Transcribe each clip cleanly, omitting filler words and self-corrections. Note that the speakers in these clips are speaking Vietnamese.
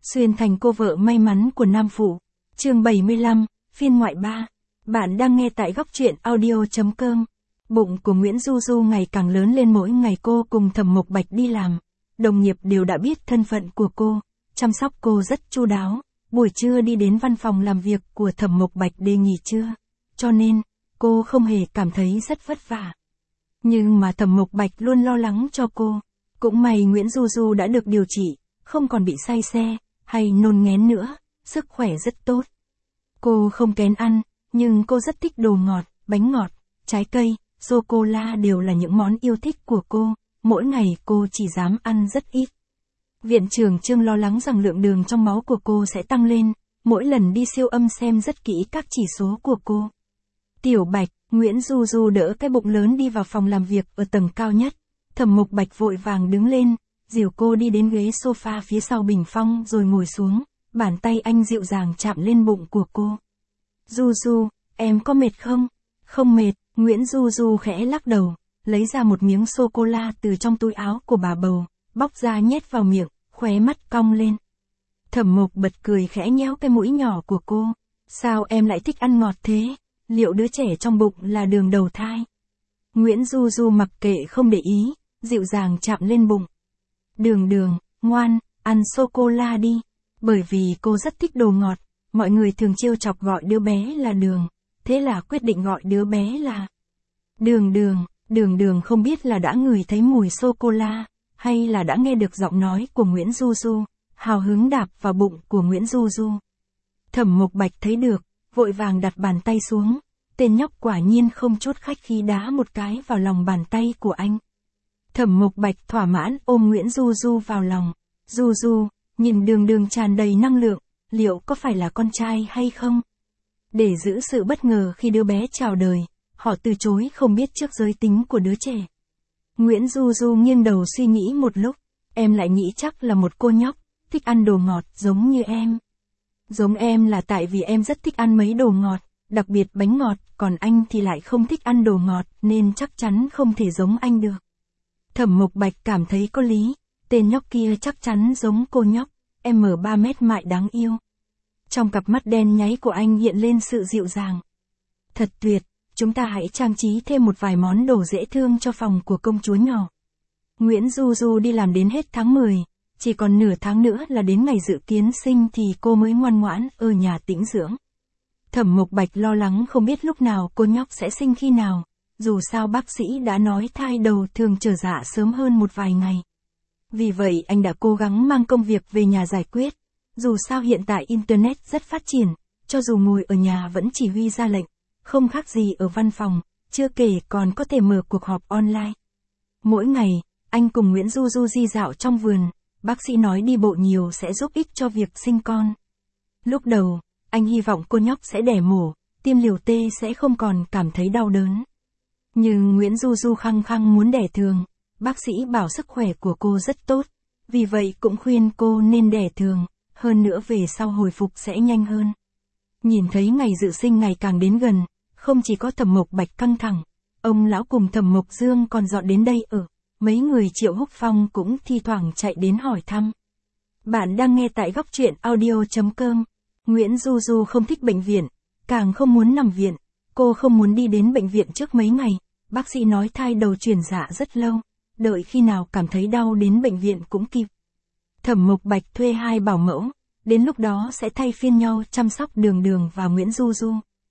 Xuyên thành cô vợ may mắn của Nam Phụ. Chương 75, phiên ngoại 3. Bạn đang nghe tại góc truyện audio.com. Bụng của Nguyễn Du Du ngày càng lớn lên mỗi ngày cô cùng Thẩm Mộc Bạch đi làm. Đồng nghiệp đều đã biết thân phận của cô, chăm sóc cô rất chu đáo. Buổi trưa đi đến văn phòng làm việc của Thẩm Mộc Bạch để nghỉ trưa. Cho nên, cô không hề cảm thấy rất vất vả. Nhưng mà Thẩm Mộc Bạch luôn lo lắng cho cô. Cũng may Nguyễn Du Du đã được điều trị, không còn bị say xe, hay nôn nghén nữa, sức khỏe rất tốt. Cô không kén ăn, nhưng cô rất thích đồ ngọt, bánh ngọt, trái cây, sô-cô-la đều là những món yêu thích của cô, mỗi ngày cô chỉ dám ăn rất ít. Viện trưởng Trương lo lắng rằng lượng đường trong máu của cô sẽ tăng lên, mỗi lần đi siêu âm xem rất kỹ các chỉ số của cô. Tiểu Bạch, Nguyễn Du Du đỡ cái bụng lớn đi vào phòng làm việc ở tầng cao nhất. Thẩm Mộc Bạch vội vàng đứng lên, dìu cô đi đến ghế sofa phía sau bình phong rồi ngồi xuống, bàn tay anh dịu dàng chạm lên bụng của cô. Du Du, em có mệt không? Không mệt, Nguyễn Du Du khẽ lắc đầu, lấy ra một miếng sô-cô-la từ trong túi áo của bà bầu, bóc ra nhét vào miệng, khóe mắt cong lên. Thẩm Mộc bật cười khẽ nhéo cái mũi nhỏ của cô. Sao em lại thích ăn ngọt thế? Liệu đứa trẻ trong bụng là đường đầu thai? Nguyễn Du Du mặc kệ không để ý, dịu dàng chạm lên bụng. Đường đường, ngoan, ăn sô-cô-la đi. Bởi vì cô rất thích đồ ngọt, mọi người thường trêu chọc gọi đứa bé là Đường. Thế là quyết định gọi đứa bé là Đường Đường. Đường Đường không biết là đã ngửi thấy mùi sô-cô-la, hay là đã nghe được giọng nói của Nguyễn Du Du, hào hứng đạp vào bụng của Nguyễn Du Du. Thẩm Mộc Bạch thấy được, vội vàng đặt bàn tay xuống. Tên nhóc quả nhiên không chút khách khí đá một cái vào lòng bàn tay của anh. Thẩm Mộc Bạch thỏa mãn ôm Nguyễn Du Du vào lòng. Du Du, nhìn Đường Đường tràn đầy năng lượng, liệu có phải là con trai hay không? Để giữ sự bất ngờ khi đứa bé chào đời, họ từ chối không biết trước giới tính của đứa trẻ. Nguyễn Du Du nghiêng đầu suy nghĩ một lúc, em lại nghĩ chắc là một cô nhóc, thích ăn đồ ngọt giống như em. Giống em là tại vì em rất thích ăn mấy đồ ngọt, đặc biệt bánh ngọt, còn anh thì lại không thích ăn đồ ngọt nên chắc chắn không thể giống anh được. Thẩm Mộc Bạch cảm thấy có lý, tên nhóc kia chắc chắn giống cô nhóc, M3 mét mại đáng yêu. Trong cặp mắt đen nháy của anh hiện lên sự dịu dàng. Thật tuyệt, chúng ta hãy trang trí thêm một vài món đồ dễ thương cho phòng của công chúa nhỏ. Nguyễn Du Du đi làm đến hết tháng 10, chỉ còn nửa tháng nữa là đến ngày dự kiến sinh thì cô mới ngoan ngoãn ở nhà tĩnh dưỡng. Thẩm Mộc Bạch lo lắng không biết lúc nào cô nhóc sẽ sinh khi nào, dù sao bác sĩ đã nói thai đầu thường trở dạ sớm hơn một vài ngày. Vì vậy anh đã cố gắng mang công việc về nhà giải quyết, dù sao hiện tại Internet rất phát triển, cho dù ngồi ở nhà vẫn chỉ huy ra lệnh, không khác gì ở văn phòng, chưa kể còn có thể mở cuộc họp online. Mỗi ngày, anh cùng Nguyễn Du Du đi dạo trong vườn, bác sĩ nói đi bộ nhiều sẽ giúp ích cho việc sinh con. Lúc đầu, anh hy vọng cô nhóc sẽ đẻ mổ, tiêm liều T sẽ không còn cảm thấy đau đớn. Nhưng Nguyễn Du Du khăng khăng muốn đẻ thường, bác sĩ bảo sức khỏe của cô rất tốt, vì vậy cũng khuyên cô nên đẻ thường, hơn nữa về sau hồi phục sẽ nhanh hơn. Nhìn thấy ngày dự sinh ngày càng đến gần, không chỉ có Thẩm Mộc Bạch căng thẳng, ông lão cùng Thẩm Mộc Dương còn dọn đến đây ở, mấy người Triệu Húc Phong cũng thi thoảng chạy đến hỏi thăm. Bạn đang nghe tại góc truyện audio.com. Nguyễn Du Du không thích bệnh viện, càng không muốn nằm viện, cô không muốn đi đến bệnh viện trước mấy ngày, bác sĩ nói thai đầu chuyển dạ rất lâu, đợi khi nào cảm thấy đau đến bệnh viện cũng kịp. Thẩm Mộc Bạch thuê 2 bảo mẫu, đến lúc đó sẽ thay phiên nhau chăm sóc Đường Đường và Nguyễn Du Du.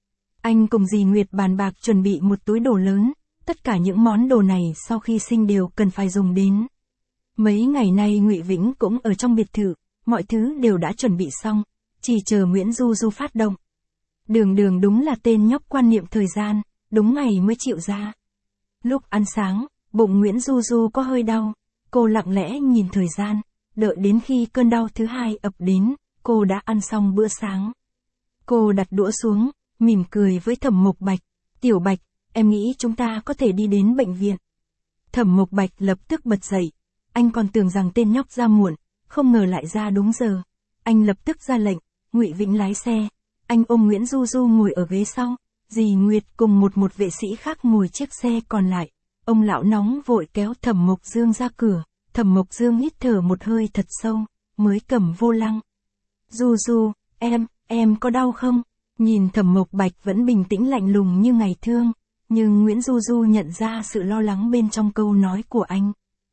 Anh cùng dì Nguyệt bàn bạc chuẩn bị một túi đồ lớn, tất cả những món đồ này sau khi sinh đều cần phải dùng đến. Mấy ngày nay Ngụy Vĩnh cũng ở trong biệt thự, mọi thứ đều đã chuẩn bị xong, chỉ chờ Nguyễn Du Du phát động. Đường Đường đúng là tên nhóc quan niệm thời gian, đúng ngày mới chịu ra. Lúc ăn sáng, bụng Nguyễn Du Du có hơi đau, cô lặng lẽ nhìn thời gian, đợi đến khi cơn đau thứ 2 ập đến, cô đã ăn xong bữa sáng. Cô đặt đũa xuống, mỉm cười với Thẩm Mộc Bạch. Tiểu Bạch, em nghĩ chúng ta có thể đi đến bệnh viện. Thẩm Mộc Bạch lập tức bật dậy. Anh còn tưởng rằng tên nhóc ra muộn, không ngờ lại ra đúng giờ. Anh lập tức ra lệnh, Ngụy Vĩnh lái xe. Anh ôm Nguyễn Du Du ngồi ở ghế sau, dì Nguyệt cùng một vệ sĩ khác ngồi chiếc xe còn lại. Ông lão nóng vội kéo Thẩm Mộc Dương ra cửa. Thẩm Mộc Dương hít thở một hơi thật sâu, mới cầm vô lăng. Du Du, em có đau không? Nhìn Thẩm Mộc Bạch vẫn bình tĩnh lạnh lùng như ngày thường, nhưng Nguyễn Du Du nhận ra sự lo lắng bên trong câu nói của anh.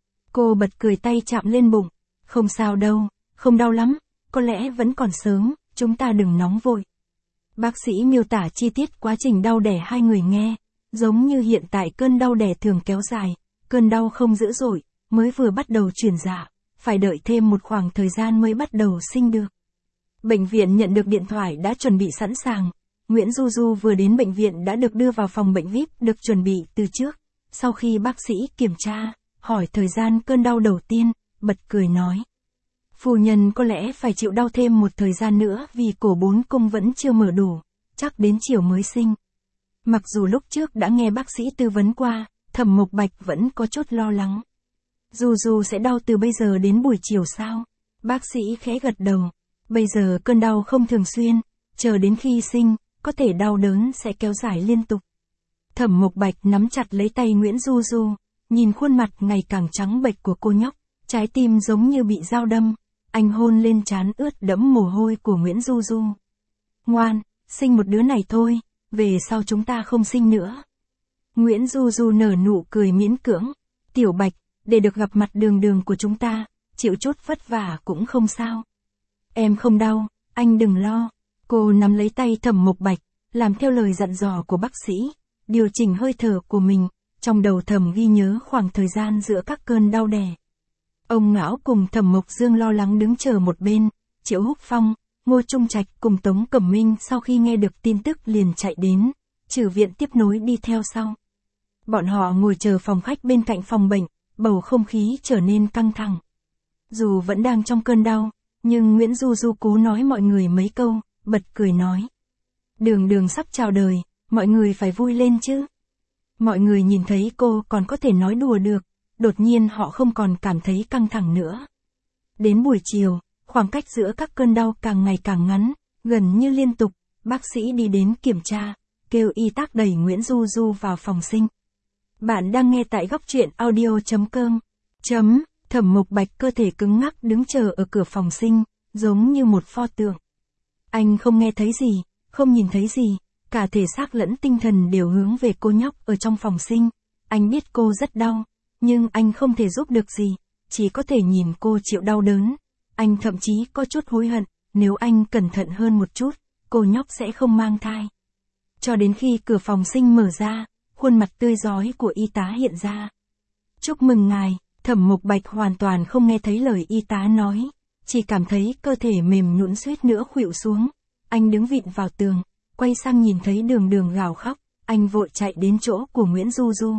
Cô bật cười tay chạm lên bụng. Không sao đâu, không đau lắm, có lẽ vẫn còn sớm, chúng ta đừng nóng vội. Bác sĩ miêu tả chi tiết quá trình đau đẻ hai người nghe, giống như hiện tại cơn đau đẻ thường kéo dài, cơn đau không dữ dội, mới vừa bắt đầu chuyển dạ, phải đợi thêm một khoảng thời gian mới bắt đầu sinh được. Bệnh viện nhận được điện thoại đã chuẩn bị sẵn sàng. Nguyễn Du Du vừa đến bệnh viện đã được đưa vào phòng bệnh VIP được chuẩn bị từ trước. Sau khi bác sĩ kiểm tra, hỏi thời gian cơn đau đầu tiên, bật cười nói. Phu nhân có lẽ phải chịu đau thêm một thời gian nữa vì cổ 4 cung vẫn chưa mở đủ, chắc đến chiều mới sinh. Mặc dù lúc trước đã nghe bác sĩ tư vấn qua, Thẩm Mộc Bạch vẫn có chút lo lắng. Du Du sẽ đau từ bây giờ đến buổi chiều sao? Bác sĩ khẽ gật đầu. Bây giờ cơn đau không thường xuyên, chờ đến khi sinh, có thể đau đớn sẽ kéo dài liên tục. Thẩm Mộc Bạch nắm chặt lấy tay Nguyễn Du Du, nhìn khuôn mặt ngày càng trắng bệch của cô nhóc, trái tim giống như bị dao đâm. Anh hôn lên trán ướt đẫm mồ hôi của Nguyễn Du Du. Ngoan, sinh một đứa này thôi, về sau chúng ta không sinh nữa. Nguyễn Du Du nở nụ cười miễn cưỡng. Tiểu Bạch, để được gặp mặt Đường Đường của chúng ta, chịu chút vất vả cũng không sao. Em không đau, anh đừng lo. Cô nắm lấy tay Thẩm Mộc Bạch, làm theo lời dặn dò của bác sĩ, điều chỉnh hơi thở của mình, trong đầu thầm ghi nhớ khoảng thời gian giữa các cơn đau đẻ. Ông Ngão cùng Thẩm Mộc Dương lo lắng đứng chờ một bên, Triệu Húc Phong, Ngô Trung Trạch cùng Tống Cẩm Minh sau khi nghe được tin tức liền chạy đến, Trừ Viện tiếp nối đi theo sau. Bọn họ ngồi chờ phòng khách bên cạnh phòng bệnh, bầu không khí trở nên căng thẳng. Dù vẫn đang trong cơn đau, nhưng Nguyễn Du Du cố nói mọi người mấy câu, bật cười nói. Đường Đường sắp chào đời, mọi người phải vui lên chứ. Mọi người nhìn thấy cô còn có thể nói đùa được, đột nhiên họ không còn cảm thấy căng thẳng nữa. Đến buổi chiều, khoảng cách giữa các cơn đau càng ngày càng ngắn, gần như liên tục, bác sĩ đi đến kiểm tra, kêu y tá đẩy Nguyễn Du Du vào phòng sinh. Bạn đang nghe tại góc truyện audio.com. Thẩm Mộc Bạch cơ thể cứng ngắc đứng chờ ở cửa phòng sinh, giống như một pho tượng. Anh không nghe thấy gì, không nhìn thấy gì, cả thể xác lẫn tinh thần đều hướng về cô nhóc ở trong phòng sinh. Anh biết cô rất đau, nhưng anh không thể giúp được gì, chỉ có thể nhìn cô chịu đau đớn. Anh thậm chí có chút hối hận, nếu anh cẩn thận hơn một chút, cô nhóc sẽ không mang thai. Cho đến khi cửa phòng sinh mở ra, khuôn mặt tươi rói của y tá hiện ra. Chúc mừng ngài. Thẩm Mộc Bạch hoàn toàn không nghe thấy lời y tá nói, chỉ cảm thấy cơ thể mềm nhũn suýt nữa khuỵu xuống. Anh đứng vịn vào tường, quay sang nhìn thấy Đường Đường gào khóc, anh vội chạy đến chỗ của Nguyễn Du Du.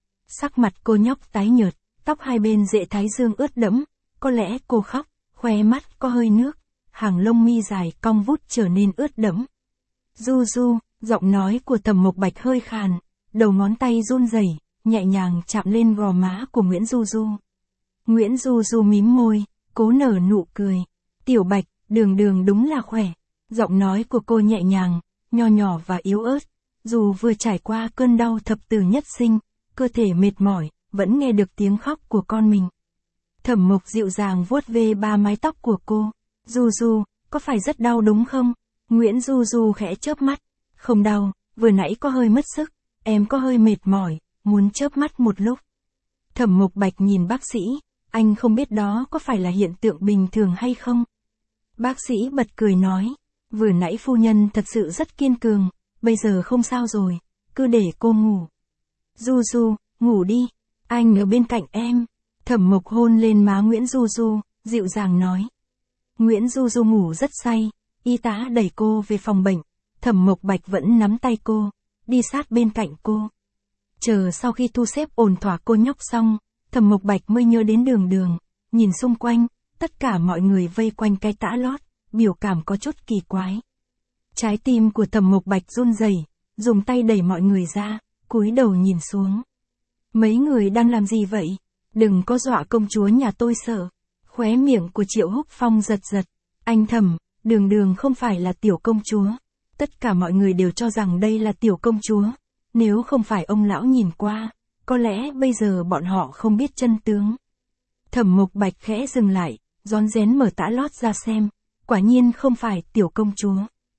Sắc mặt cô nhóc tái nhợt, tóc hai bên rễ thái dương ướt đẫm, có lẽ cô khóc, khóe mắt có hơi nước, hàng lông mi dài cong vút trở nên ướt đẫm. Du Du, giọng nói của Thẩm Mộc Bạch hơi khàn, đầu ngón tay run rẩy, nhẹ nhàng chạm lên gò má của Nguyễn Du Du. Nguyễn Du Du mím môi, cố nở nụ cười. Tiểu Bạch, Đường Đường đúng là khỏe. Giọng nói của cô nhẹ nhàng, nho nhỏ và yếu ớt. Dù vừa trải qua cơn đau thập tử nhất sinh, cơ thể mệt mỏi, vẫn nghe được tiếng khóc của con mình. Thẩm Mộc dịu dàng vuốt ve ba mái tóc của cô. Du Du, có phải rất đau đúng không? Nguyễn Du Du khẽ chớp mắt. Không đau, vừa nãy có hơi mất sức, em có hơi mệt mỏi, muốn chớp mắt một lúc. Thẩm Mộc Bạch nhìn bác sĩ, anh không biết đó có phải là hiện tượng bình thường hay không. Bác sĩ bật cười nói, vừa nãy phu nhân thật sự rất kiên cường, bây giờ không sao rồi, cứ để cô ngủ. Du Du, ngủ đi, anh ở bên cạnh em. Thẩm Mộc hôn lên má Nguyễn Du Du, dịu dàng nói. Nguyễn Du Du ngủ rất say, y tá đẩy cô về phòng bệnh, Thẩm Mộc Bạch vẫn nắm tay cô, đi sát bên cạnh cô. Chờ sau khi thu xếp ổn thỏa cô nhóc xong, Thẩm Mộc Bạch mới nhớ đến Đường Đường, nhìn xung quanh, tất cả mọi người vây quanh cái tã lót, biểu cảm có chút kỳ quái. Trái tim của Thẩm Mộc Bạch run rẩy, dùng tay đẩy mọi người ra, cúi đầu nhìn xuống. Mấy người đang làm gì vậy? Đừng có dọa công chúa nhà tôi sợ. Khóe miệng của Triệu Húc Phong giật giật. Anh Thẩm, Đường Đường không phải là tiểu công chúa. Tất cả mọi người đều cho rằng đây là tiểu công chúa. Nếu không phải ông lão nhìn qua, có lẽ bây giờ bọn họ không biết chân tướng. Thẩm Mộc Bạch khẽ dừng lại, rón rén mở tã lót ra xem. quả nhiên không phải tiểu công chúa.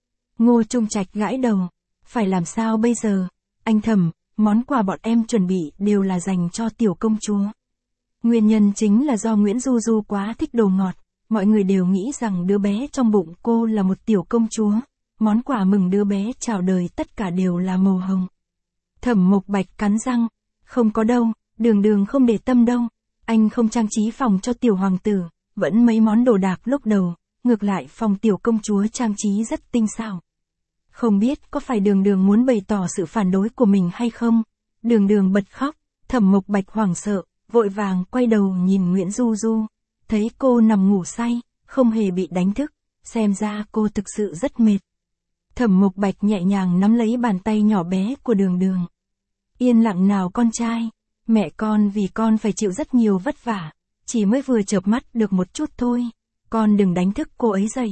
Ngô Trung Trạch gãi đầu, phải làm sao bây giờ, anh Thẩm, món quà bọn em chuẩn bị đều là dành cho tiểu công chúa. Nguyên nhân chính là do Nguyễn Du Du quá thích đồ ngọt, mọi người đều nghĩ rằng đứa bé trong bụng cô là một tiểu công chúa, món quà mừng đứa bé chào đời tất cả đều là màu hồng. Thẩm Mộc Bạch cắn răng, không có đâu, Đường Đường không để tâm đâu, anh không trang trí phòng cho tiểu hoàng tử, vẫn mấy món đồ đạc lúc đầu, ngược lại phòng tiểu công chúa trang trí rất tinh xảo. Không biết có phải Đường Đường muốn bày tỏ sự phản đối của mình hay không? Đường Đường bật khóc, Thẩm Mộc Bạch hoảng sợ, vội vàng quay đầu nhìn Nguyễn Du Du, thấy cô nằm ngủ say, không hề bị đánh thức, xem ra cô thực sự rất mệt. Thẩm Mộc Bạch nhẹ nhàng nắm lấy bàn tay nhỏ bé của Đường Đường. Yên lặng nào con trai, mẹ con vì con phải chịu rất nhiều vất vả, chỉ mới vừa chợp mắt được một chút thôi, con đừng đánh thức cô ấy dậy.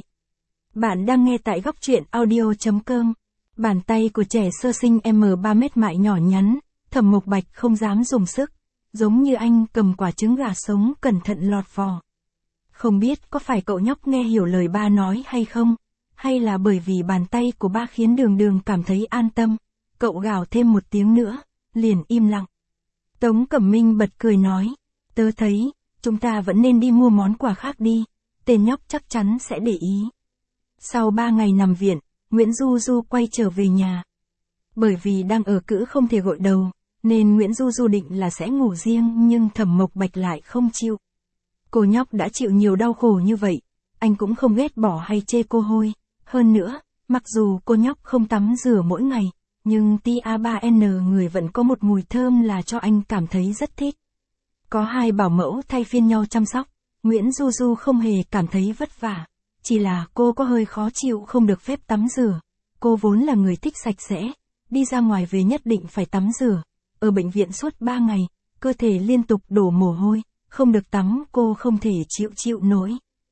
Bạn đang nghe tại góc truyện audio.com. Bàn tay của trẻ sơ sinh M3 mét mại nhỏ nhắn, Thẩm Mộc Bạch không dám dùng sức, giống như anh cầm quả trứng gà sống cẩn thận lọt vỏ. Không biết có phải cậu nhóc nghe hiểu lời ba nói hay không, hay là bởi vì bàn tay của ba khiến Đường Đường cảm thấy an tâm, cậu gào thêm một tiếng nữa, liền im lặng. Tống Cẩm Minh bật cười nói, tớ thấy, chúng ta vẫn nên đi mua món quà khác đi, tên nhóc chắc chắn sẽ để ý. Sau 3 ngày nằm viện, Nguyễn Du Du quay trở về nhà. Bởi vì đang ở cữ không thể gội đầu, nên Nguyễn Du Du định là sẽ ngủ riêng nhưng Thẩm Mộc Bạch lại không chịu. Cô nhóc đã chịu nhiều đau khổ như vậy, anh cũng không ghét bỏ hay chê cô hôi. Hơn nữa, mặc dù cô nhóc không tắm rửa mỗi ngày, nhưng tia3N người vẫn có một mùi thơm là cho anh cảm thấy rất thích. Có 2 bảo mẫu thay phiên nhau chăm sóc, Nguyễn Du Du không hề cảm thấy vất vả. Chỉ là cô có hơi khó chịu không được phép tắm rửa. Cô vốn là người thích sạch sẽ, đi ra ngoài về nhất định phải tắm rửa. Ở bệnh viện suốt 3 ngày, cơ thể liên tục đổ mồ hôi, không được tắm cô không thể chịu nổi.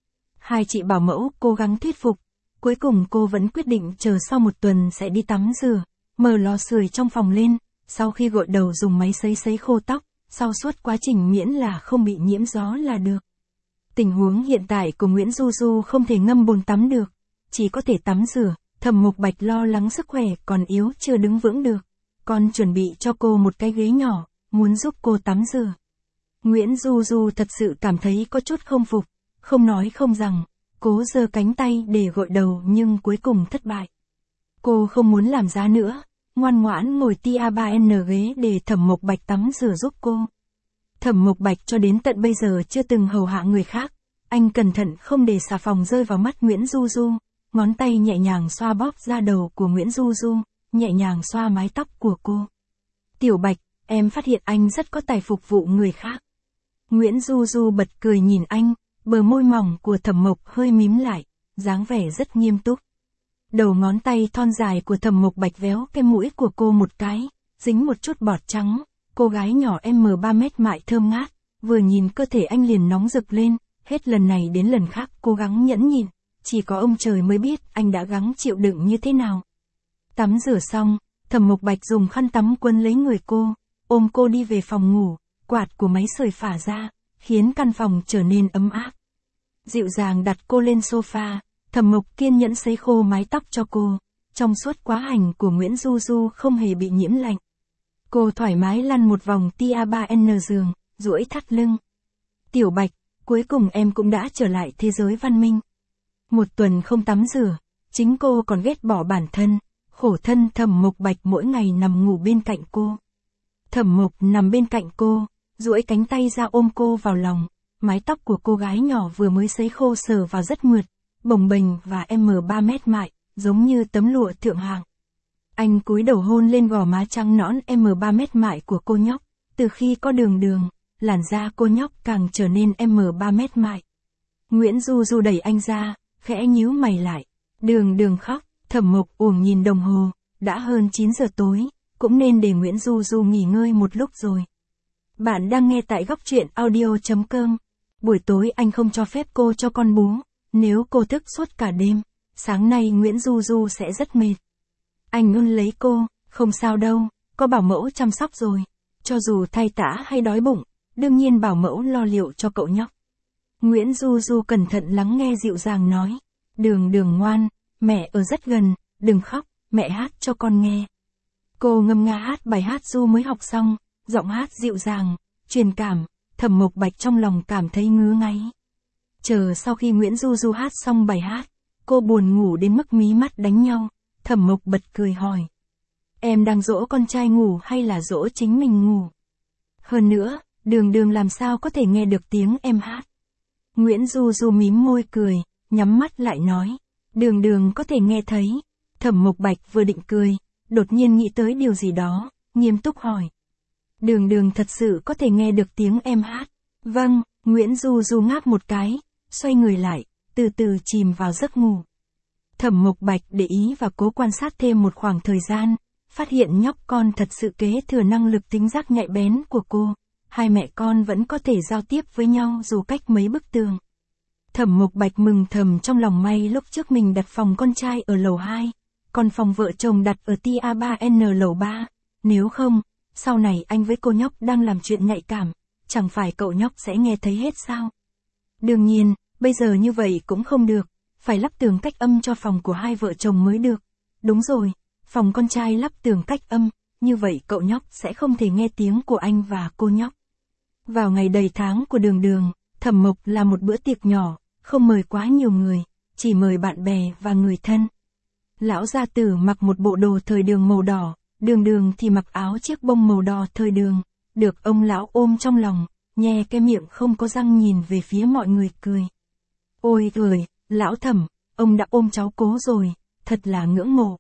2 chị bảo mẫu cố gắng thuyết phục, cuối cùng cô vẫn quyết định chờ sau 1 tuần sẽ đi tắm rửa, mở lò sưởi trong phòng lên, sau khi gội đầu dùng máy sấy khô tóc, sau suốt quá trình miễn là không bị nhiễm gió là được. Tình huống hiện tại của Nguyễn Du Du không thể ngâm bồn tắm được, chỉ có thể tắm rửa, Thẩm Mộc Bạch lo lắng sức khỏe còn yếu chưa đứng vững được, còn chuẩn bị cho cô một cái ghế nhỏ, muốn giúp cô tắm rửa. Nguyễn Du Du thật sự cảm thấy có chút không phục, không nói không rằng, cố giơ cánh tay để gội đầu nhưng cuối cùng thất bại. Cô không muốn làm giá nữa, ngoan ngoãn ngồi tia3N ghế để Thẩm Mộc Bạch tắm rửa giúp cô. Thẩm Mộc Bạch cho đến tận bây giờ chưa từng hầu hạ người khác, anh cẩn thận không để xà phòng rơi vào mắt Nguyễn Du Du, ngón tay nhẹ nhàng xoa bóp da đầu của Nguyễn Du Du, nhẹ nhàng xoa mái tóc của cô. Tiểu Bạch, em phát hiện anh rất có tài phục vụ người khác. Nguyễn Du Du bật cười nhìn anh, bờ môi mỏng của Thẩm Mộc hơi mím lại, dáng vẻ rất nghiêm túc. Đầu ngón tay thon dài của Thẩm Mộc Bạch véo cái mũi của cô một cái, dính một chút bọt trắng. Cô gái nhỏ M3 mét mại thơm ngát, vừa nhìn cơ thể anh liền nóng rực lên, hết lần này đến lần khác cố gắng nhẫn nhịn, chỉ có ông trời mới biết anh đã gắng chịu đựng như thế nào. Tắm rửa xong, Thẩm Mộc Bạch dùng khăn tắm quấn lấy người cô, ôm cô đi về phòng ngủ, quạt của máy sưởi phả ra, khiến căn phòng trở nên ấm áp. Dịu dàng đặt cô lên sofa, Thẩm Mộc kiên nhẫn sấy khô mái tóc cho cô, trong suốt quá hành của Nguyễn Du Du không hề bị nhiễm lạnh. Cô thoải mái lăn một vòng tia3N giường, duỗi thắt lưng. Tiểu Bạch, cuối cùng em cũng đã trở lại thế giới văn minh. 1 tuần không tắm rửa, chính cô còn ghét bỏ bản thân, khổ thân Thẩm Mộc Bạch mỗi ngày nằm ngủ bên cạnh cô. Thẩm Mộc nằm bên cạnh cô, duỗi cánh tay ra ôm cô vào lòng, mái tóc của cô gái nhỏ vừa mới sấy khô sờ vào rất mượt, bồng bềnh và M3 mét mại, giống như tấm lụa thượng hạng. Anh cúi đầu hôn lên gò má trắng nõn M3 mét mại của cô nhóc, từ khi có Đường Đường, làn da cô nhóc càng trở nên M3 mét mại. Nguyễn Du Du đẩy anh ra, khẽ nhíu mày lại. Đường Đường khóc, Thẩm Mộc uổng nhìn đồng hồ, đã hơn 9 giờ tối, cũng nên để Nguyễn Du Du nghỉ ngơi một lúc rồi. Bạn đang nghe tại góc truyện audio.com. Buổi tối anh không cho phép cô cho con bú, nếu cô thức suốt cả đêm, sáng nay Nguyễn Du Du sẽ rất mệt. Anh ôn lấy cô, không sao đâu, có bảo mẫu chăm sóc rồi. Cho dù thay tã hay đói bụng, đương nhiên bảo mẫu lo liệu cho cậu nhóc. Nguyễn Du Du cẩn thận lắng nghe dịu dàng nói. Đường Đường ngoan, mẹ ở rất gần, đừng khóc, mẹ hát cho con nghe. Cô ngâm nga hát bài hát ru mới học xong, giọng hát dịu dàng, truyền cảm, Thẩm Mộc Bạch trong lòng cảm thấy ngứa ngáy. Chờ sau khi Nguyễn Du Du hát xong bài hát, cô buồn ngủ đến mức mí mắt đánh nhau, Thẩm Mộc bật cười hỏi. Em đang dỗ con trai ngủ hay là dỗ chính mình ngủ? Hơn nữa, Đường Đường làm sao có thể nghe được tiếng em hát? Nguyễn Du Du mím môi cười, nhắm mắt lại nói. Đường Đường có thể nghe thấy. Thẩm Mộc Bạch vừa định cười, đột nhiên nghĩ tới điều gì đó, nghiêm túc hỏi. Đường Đường thật sự có thể nghe được tiếng em hát? Vâng, Nguyễn Du Du ngáp một cái, xoay người lại, từ từ chìm vào giấc ngủ. Thẩm Mộc Bạch để ý và cố quan sát thêm một khoảng thời gian, phát hiện nhóc con thật sự kế thừa năng lực tính giác nhạy bén của cô. Hai mẹ con vẫn có thể giao tiếp với nhau dù cách mấy bức tường. Thẩm Mộc Bạch mừng thầm trong lòng, may lúc trước mình đặt phòng con trai ở lầu 2, còn phòng vợ chồng đặt ở tia 3N lầu 3, nếu không, sau này anh với cô nhóc đang làm chuyện nhạy cảm, chẳng phải cậu nhóc sẽ nghe thấy hết sao? Đương nhiên, bây giờ như vậy cũng không được, phải lắp tường cách âm cho phòng của hai vợ chồng mới được. Đúng rồi, phòng con trai lắp tường cách âm, như vậy cậu nhóc sẽ không thể nghe tiếng của anh và cô nhóc. Vào ngày đầy tháng của Đường Đường, Thẩm Mộc làm một bữa tiệc nhỏ, không mời quá nhiều người, chỉ mời bạn bè và người thân. Lão gia tử mặc một bộ đồ thời đường màu đỏ, Đường Đường thì mặc áo chiếc bông màu đỏ thời đường, được ông lão ôm trong lòng, nhe cái miệng không có răng nhìn về phía mọi người cười. Ôi trời, lão Thẩm, ông đã ôm cháu cố rồi, thật là ngưỡng mộ.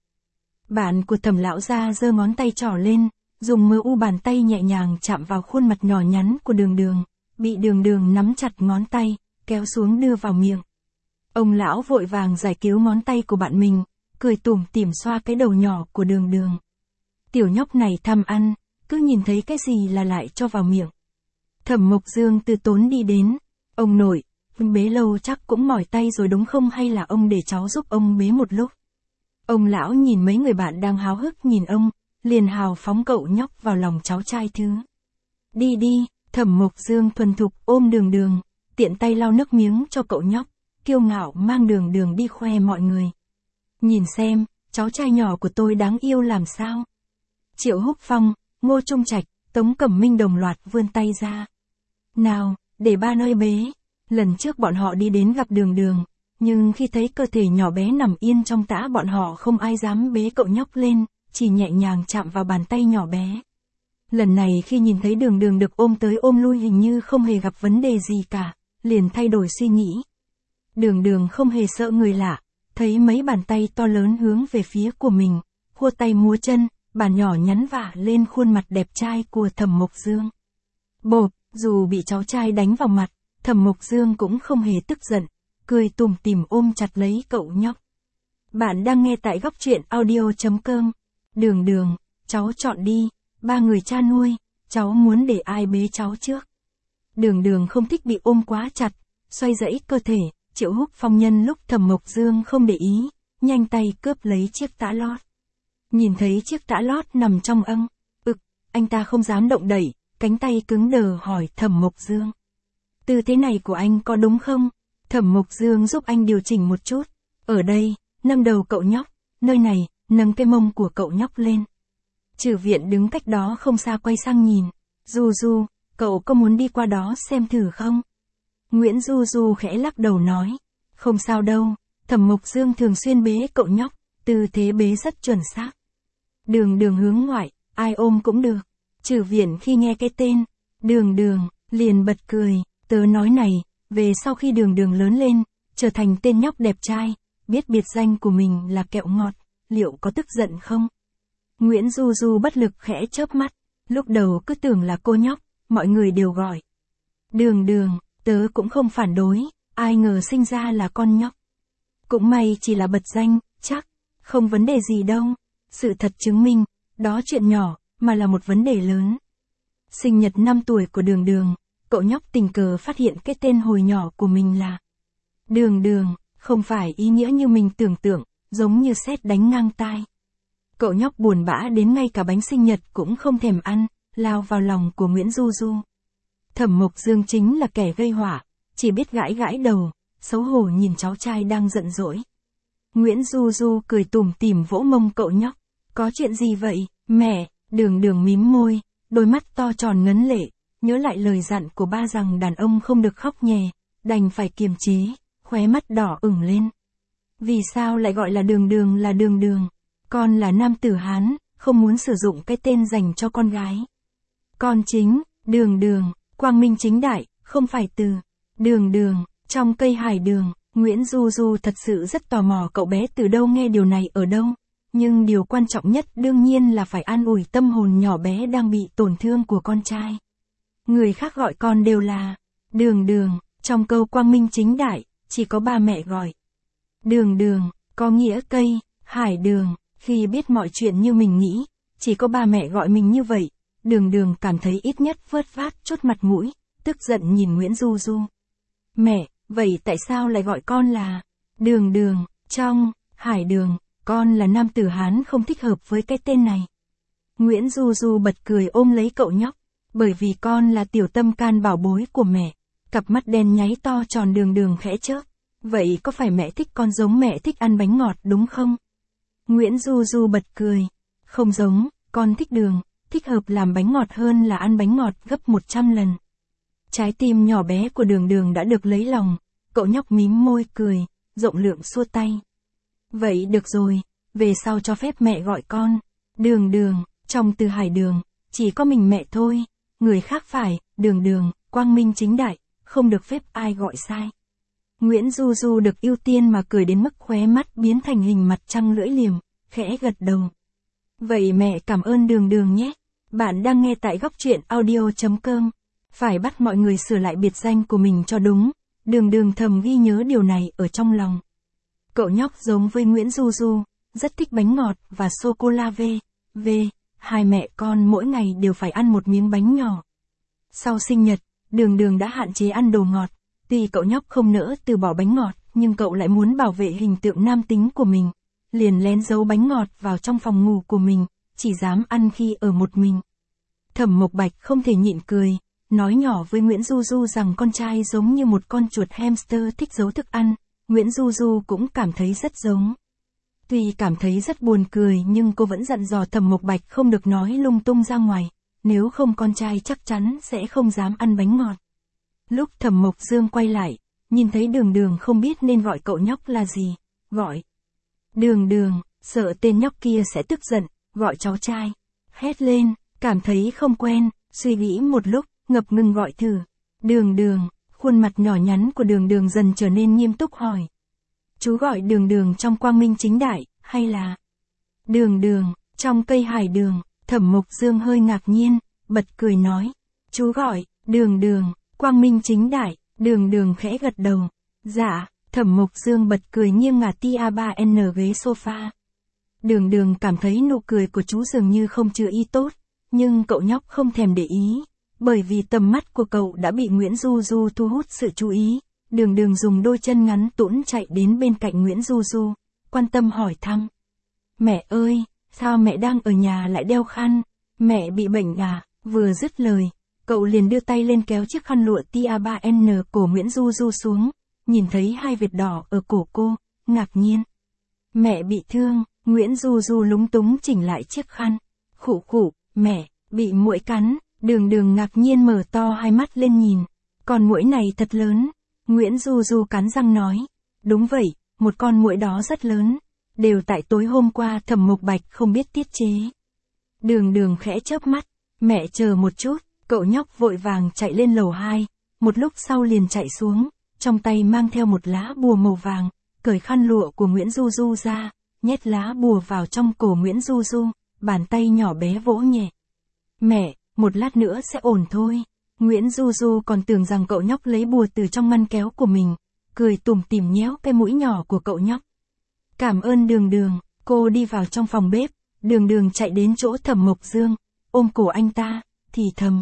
Bạn của Thẩm lão gia giơ ngón tay trỏ lên, dùng mờ u bàn tay nhẹ nhàng chạm vào khuôn mặt nhỏ nhắn của Đường Đường, bị Đường Đường nắm chặt ngón tay, kéo xuống đưa vào miệng. Ông lão vội vàng giải cứu ngón tay của bạn mình, cười tủm tỉm xoa cái đầu nhỏ của Đường Đường. Tiểu nhóc này tham ăn, cứ nhìn thấy cái gì là lại cho vào miệng. Thẩm Mộc Dương từ tốn đi đến. Ông nội, bế lâu chắc cũng mỏi tay rồi đúng không, hay là ông để cháu giúp ông bế một lúc? Ông lão nhìn mấy người bạn đang háo hức nhìn ông, liền hào phóng cậu nhóc vào lòng cháu trai thứ. Đi đi, Thẩm Mộc Dương thuần thục ôm Đường Đường, tiện tay lau nước miếng cho cậu nhóc, kiêu ngạo mang Đường Đường đi khoe mọi người. Nhìn xem, cháu trai nhỏ của tôi đáng yêu làm sao. Triệu Húc Phong, Ngô Trung Trạch, Tống Cẩm Minh đồng loạt vươn tay ra. Nào, để ba nơi bế. Lần trước bọn họ đi đến gặp Đường Đường, nhưng khi thấy cơ thể nhỏ bé nằm yên trong tã, bọn họ không ai dám bế cậu nhóc lên, chỉ nhẹ nhàng chạm vào bàn tay nhỏ bé. Lần này khi nhìn thấy Đường Đường được ôm tới ôm lui hình như không hề gặp vấn đề gì cả, liền thay đổi suy nghĩ. Đường Đường không hề sợ người lạ, thấy mấy bàn tay to lớn hướng về phía của mình, khua tay múa chân, bàn nhỏ nhắn vả lên khuôn mặt đẹp trai của Thẩm Mộc Dương. Bộp, dù bị cháu trai đánh vào mặt, Thẩm Mộc Dương cũng không hề tức giận, cười tủm tỉm ôm chặt lấy cậu nhóc. Bạn đang nghe tại góc truyện audio.com. Đường Đường, cháu chọn đi, ba người cha nuôi, cháu muốn để ai bế cháu trước? Đường Đường không thích bị ôm quá chặt, xoay dãy cơ thể. Triệu Húc Phong nhân lúc Thẩm Mộc Dương không để ý, nhanh tay cướp lấy chiếc tã lót. Nhìn thấy chiếc tã lót nằm trong âng, anh ta không dám động đẩy, cánh tay cứng đờ hỏi Thẩm Mộc Dương. Tư thế này của anh có đúng không? Thẩm Mộc Dương giúp anh điều chỉnh một chút. Ở đây, nâng đầu cậu nhóc, nơi này, nâng cái mông của cậu nhóc lên. Trừ Viện đứng cách đó không xa quay sang nhìn. Du Du, cậu có muốn đi qua đó xem thử không? Nguyễn Du Du khẽ lắc đầu nói. Không sao đâu, Thẩm Mộc Dương thường xuyên bế cậu nhóc, tư thế bế rất chuẩn xác. Đường Đường hướng ngoại, ai ôm cũng được. Trừ Viện khi nghe cái tên Đường Đường, liền bật cười. Tớ nói này, về sau khi Đường Đường lớn lên, trở thành tên nhóc đẹp trai, biết biệt danh của mình là kẹo ngọt, liệu có tức giận không? Nguyễn Du Du bất lực khẽ chớp mắt, lúc đầu cứ tưởng là cô nhóc, mọi người đều gọi Đường Đường, tớ cũng không phản đối, ai ngờ sinh ra là con nhóc. Cũng may chỉ là bật danh, chắc, không vấn đề gì đâu. Sự thật chứng minh, đó chuyện nhỏ, mà là một vấn đề lớn. Sinh nhật 5 tuổi của Đường Đường, cậu nhóc tình cờ phát hiện cái tên hồi nhỏ của mình là Đường Đường, không phải ý nghĩa như mình tưởng tượng, giống như sét đánh ngang tai. Cậu nhóc buồn bã đến ngay cả bánh sinh nhật cũng không thèm ăn, lao vào lòng của Nguyễn Du Du. Thẩm Mộc Dương chính là kẻ gây họa, chỉ biết gãi gãi đầu, xấu hổ nhìn cháu trai đang giận dỗi. Nguyễn Du Du cười tủm tỉm vỗ mông cậu nhóc. Có chuyện gì vậy, mẹ? Đường Đường mím môi, đôi mắt to tròn ngấn lệ, nhớ lại lời dặn của ba rằng đàn ông không được khóc nhè, đành phải kiềm chế, khóe mắt đỏ ửng lên. Vì sao lại gọi là Đường Đường là Đường Đường? Con là nam tử Hán, không muốn sử dụng cái tên dành cho con gái. Con chính, Đường Đường, quang minh chính đại, không phải từ Đường Đường, trong cây hải đường. Nguyễn Du Du thật sự rất tò mò cậu bé từ đâu nghe điều này ở đâu. Nhưng điều quan trọng nhất đương nhiên là phải an ủi tâm hồn nhỏ bé đang bị tổn thương của con trai. Người khác gọi con đều là Đường Đường, trong câu quang minh chính đại, chỉ có ba mẹ gọi Đường Đường, có nghĩa cây, hải đường. Khi biết mọi chuyện như mình nghĩ, chỉ có ba mẹ gọi mình như vậy, Đường Đường cảm thấy ít nhất vớt vát chút mặt mũi, tức giận nhìn Nguyễn Du Du. Mẹ, vậy tại sao lại gọi con là Đường Đường, trong hải đường? Con là nam tử Hán không thích hợp với cái tên này. Nguyễn Du Du bật cười ôm lấy cậu nhóc, bởi vì con là tiểu tâm can bảo bối của mẹ. Cặp mắt đen nháy to tròn Đường Đường khẽ chớp. Vậy có phải mẹ thích con giống mẹ thích ăn bánh ngọt đúng không? Nguyễn Du Du bật cười. Không giống, con thích đường, thích hợp làm bánh ngọt hơn là ăn bánh ngọt gấp 100 lần. Trái tim nhỏ bé của Đường Đường đã được lấy lòng, cậu nhóc mím môi cười, rộng lượng xua tay. Vậy được rồi, về sau cho phép mẹ gọi con Đường Đường, trong từ hải đường, chỉ có mình mẹ thôi, người khác phải Đường Đường, quang minh chính đại, không được phép ai gọi sai. Nguyễn Du Du được ưu tiên mà cười đến mức khóe mắt biến thành hình mặt trăng lưỡi liềm, khẽ gật đầu. Vậy mẹ cảm ơn Đường Đường nhé. Bạn đang nghe tại góc truyện audio.com. Phải bắt mọi người sửa lại biệt danh của mình cho đúng. Đường Đường thầm ghi nhớ điều này ở trong lòng. Cậu nhóc giống với Nguyễn Du Du, rất thích bánh ngọt và sô-cô-la V. Hai mẹ con mỗi ngày đều phải ăn một miếng bánh nhỏ. Sau sinh nhật, Đường Đường đã hạn chế ăn đồ ngọt. Tuy cậu nhóc không nỡ từ bỏ bánh ngọt, nhưng cậu lại muốn bảo vệ hình tượng nam tính của mình. Liền lén giấu bánh ngọt vào trong phòng ngủ của mình, chỉ dám ăn khi ở một mình. Thẩm Mộc Bạch không thể nhịn cười, nói nhỏ với Nguyễn Du Du rằng con trai giống như một con chuột hamster thích giấu thức ăn. Nguyễn Du Du cũng cảm thấy rất giống. Tuy cảm thấy rất buồn cười nhưng cô vẫn dặn dò Thẩm Mộc Bạch không được nói lung tung ra ngoài, nếu không con trai chắc chắn sẽ không dám ăn bánh ngọt. Lúc Thẩm Mộc Dương quay lại, nhìn thấy Đường Đường không biết nên gọi cậu nhóc là gì, gọi Đường Đường, sợ tên nhóc kia sẽ tức giận, gọi cháu trai, hét lên, cảm thấy không quen, suy nghĩ một lúc, ngập ngừng gọi thử, Đường Đường, khuôn mặt nhỏ nhắn của Đường Đường dần trở nên nghiêm túc hỏi. Chú gọi Đường Đường trong quang minh chính đại, hay là Đường Đường, trong cây hải đường? Thẩm Mộc Dương hơi ngạc nhiên, bật cười nói, chú gọi Đường Đường, quang minh chính đại. Đường Đường khẽ gật đầu. Dạ. Thẩm Mộc Dương bật cười nghiêng ngả tia3N ghế sofa. Đường Đường cảm thấy nụ cười của chú dường như không chứa ý tốt, nhưng cậu nhóc không thèm để ý, bởi vì tầm mắt của cậu đã bị Nguyễn Du Du thu hút sự chú ý. Đường Đường dùng đôi chân ngắn tũn chạy đến bên cạnh Nguyễn Du Du, quan tâm hỏi thăm. Mẹ ơi, sao mẹ đang ở nhà lại đeo khăn? Mẹ bị bệnh à? Vừa dứt lời, cậu liền đưa tay lên kéo chiếc khăn lụa tia3N cổ Nguyễn Du Du xuống, nhìn thấy hai vệt đỏ ở cổ cô, ngạc nhiên. Mẹ bị thương. Nguyễn Du Du lúng túng chỉnh lại chiếc khăn. Khụ khụ, mẹ, bị muỗi cắn. Đường Đường ngạc nhiên mở to hai mắt lên nhìn. Con muỗi này thật lớn. Nguyễn Du Du cắn răng nói. Đúng vậy, một con muỗi đó rất lớn. Đều tại tối hôm qua Thẩm Mộc Bạch không biết tiết chế. Đường Đường khẽ chớp mắt. Mẹ chờ một chút. Cậu nhóc vội vàng chạy lên lầu 2. Một lúc sau liền chạy xuống, trong tay mang theo một lá bùa màu vàng, cởi khăn lụa của Nguyễn Du Du ra, nhét lá bùa vào trong cổ Nguyễn Du Du, bàn tay nhỏ bé vỗ nhẹ. Mẹ, một lát nữa sẽ ổn thôi. Nguyễn Du Du còn tưởng rằng cậu nhóc lấy bùa từ trong ngăn kéo của mình, cười tủm tỉm nhéo cái mũi nhỏ của cậu nhóc. Cảm ơn Đường Đường. Cô đi vào trong phòng bếp, Đường Đường chạy đến chỗ Thẩm Mộc Dương, ôm cổ anh ta, thì thầm.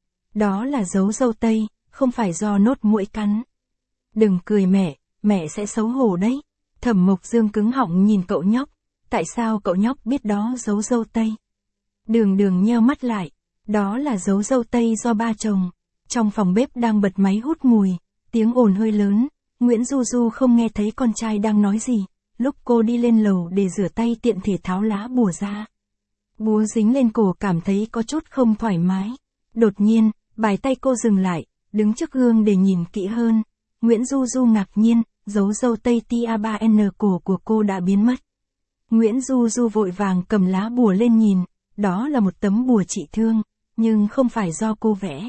Đó là dấu dâu tây, không phải do nốt muỗi cắn. Đừng cười mẹ sẽ xấu hổ đấy. Thẩm Mộc Dương cứng họng nhìn cậu nhóc. Tại sao cậu nhóc biết đó dấu dâu tây? Đường Đường nheo mắt lại. Đó là dấu dâu tây do ba trồng. Trong phòng bếp đang bật máy hút mùi, tiếng ồn hơi lớn, Nguyễn Du Du không nghe thấy con trai đang nói gì, lúc cô đi lên lầu để rửa tay tiện thể tháo lá bùa ra. Búa dính lên cổ cảm thấy có chút không thoải mái. Đột nhiên, bài tay cô dừng lại, đứng trước gương để nhìn kỹ hơn. Nguyễn Du Du ngạc nhiên, dấu râu tây tia3N cổ của cô đã biến mất. Nguyễn Du Du vội vàng cầm lá bùa lên nhìn, đó là một tấm bùa trị thương, nhưng không phải do cô vẽ.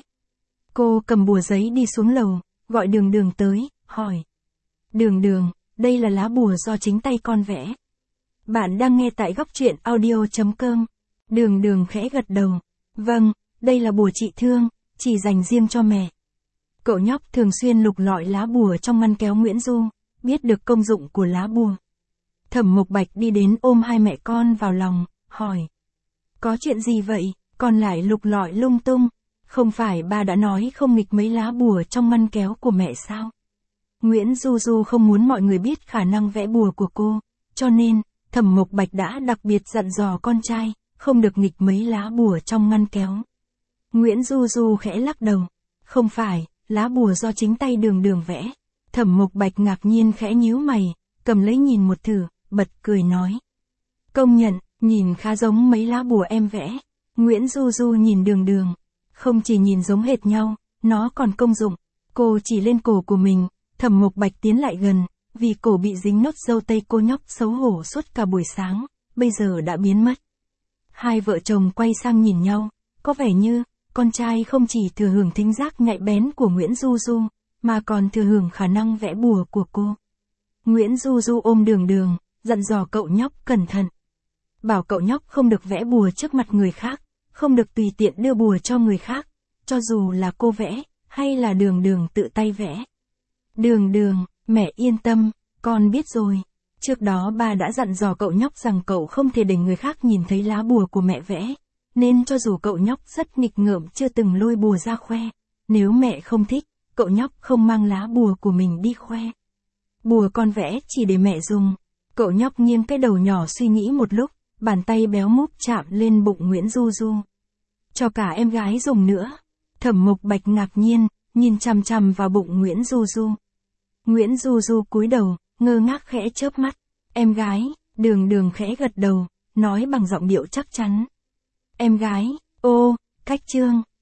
Cô cầm bùa giấy đi xuống lầu, gọi Đường Đường tới, hỏi. Đường Đường, đây là lá bùa do chính tay con vẽ. Bạn đang nghe tại góc truyện audio.com. Đường Đường khẽ gật đầu. Vâng, đây là bùa trị thương, chỉ dành riêng cho mẹ. Cậu nhóc thường xuyên lục lọi lá bùa trong ngăn kéo Nguyễn Du, biết được công dụng của lá bùa. Thẩm Mộc Bạch đi đến ôm hai mẹ con vào lòng, hỏi. Có chuyện gì vậy, con lại lục lọi lung tung, không phải ba đã nói không nghịch mấy lá bùa trong ngăn kéo của mẹ sao? Nguyễn Du Du không muốn mọi người biết khả năng vẽ bùa của cô, cho nên, Thẩm Mộc Bạch đã đặc biệt dặn dò con trai, không được nghịch mấy lá bùa trong ngăn kéo. Nguyễn Du Du khẽ lắc đầu. Không phải, lá bùa do chính tay Đường Đường vẽ. Thẩm Mộc Bạch ngạc nhiên khẽ nhíu mày, cầm lấy nhìn một thử, bật cười nói. Công nhận, nhìn khá giống mấy lá bùa em vẽ. Nguyễn Du Du nhìn Đường Đường. Không chỉ nhìn giống hệt nhau, nó còn công dụng. Cô chỉ lên cổ của mình, Thẩm Mộc Bạch tiến lại gần, vì cổ bị dính nốt râu tây cô nhóc xấu hổ suốt cả buổi sáng, bây giờ đã biến mất. Hai vợ chồng quay sang nhìn nhau, có vẻ như, con trai không chỉ thừa hưởng thính giác nhạy bén của Nguyễn Du Du, mà còn thừa hưởng khả năng vẽ bùa của cô. Nguyễn Du Du ôm Đường Đường, dặn dò cậu nhóc cẩn thận. Bảo cậu nhóc không được vẽ bùa trước mặt người khác, không được tùy tiện đưa bùa cho người khác, cho dù là cô vẽ, hay là Đường Đường tự tay vẽ. Đường Đường, mẹ yên tâm, con biết rồi. Trước đó ba đã dặn dò cậu nhóc rằng cậu không thể để người khác nhìn thấy lá bùa của mẹ vẽ, nên cho dù cậu nhóc rất nghịch ngợm chưa từng lôi bùa ra khoe, nếu mẹ không thích, cậu nhóc không mang lá bùa của mình đi khoe. Bùa con vẽ chỉ để mẹ dùng. Cậu nhóc nghiêng cái đầu nhỏ suy nghĩ một lúc, bàn tay béo múp chạm lên bụng Nguyễn Du Du. Cho cả em gái dùng nữa. Thẩm Mộc Bạch ngạc nhiên, nhìn chằm chằm vào bụng Nguyễn Du Du. Nguyễn Du Du cúi đầu, ngơ ngác khẽ chớp mắt. Em gái, Đường Đường khẽ gật đầu, nói bằng giọng điệu chắc chắn. Em gái, ô, cách chương.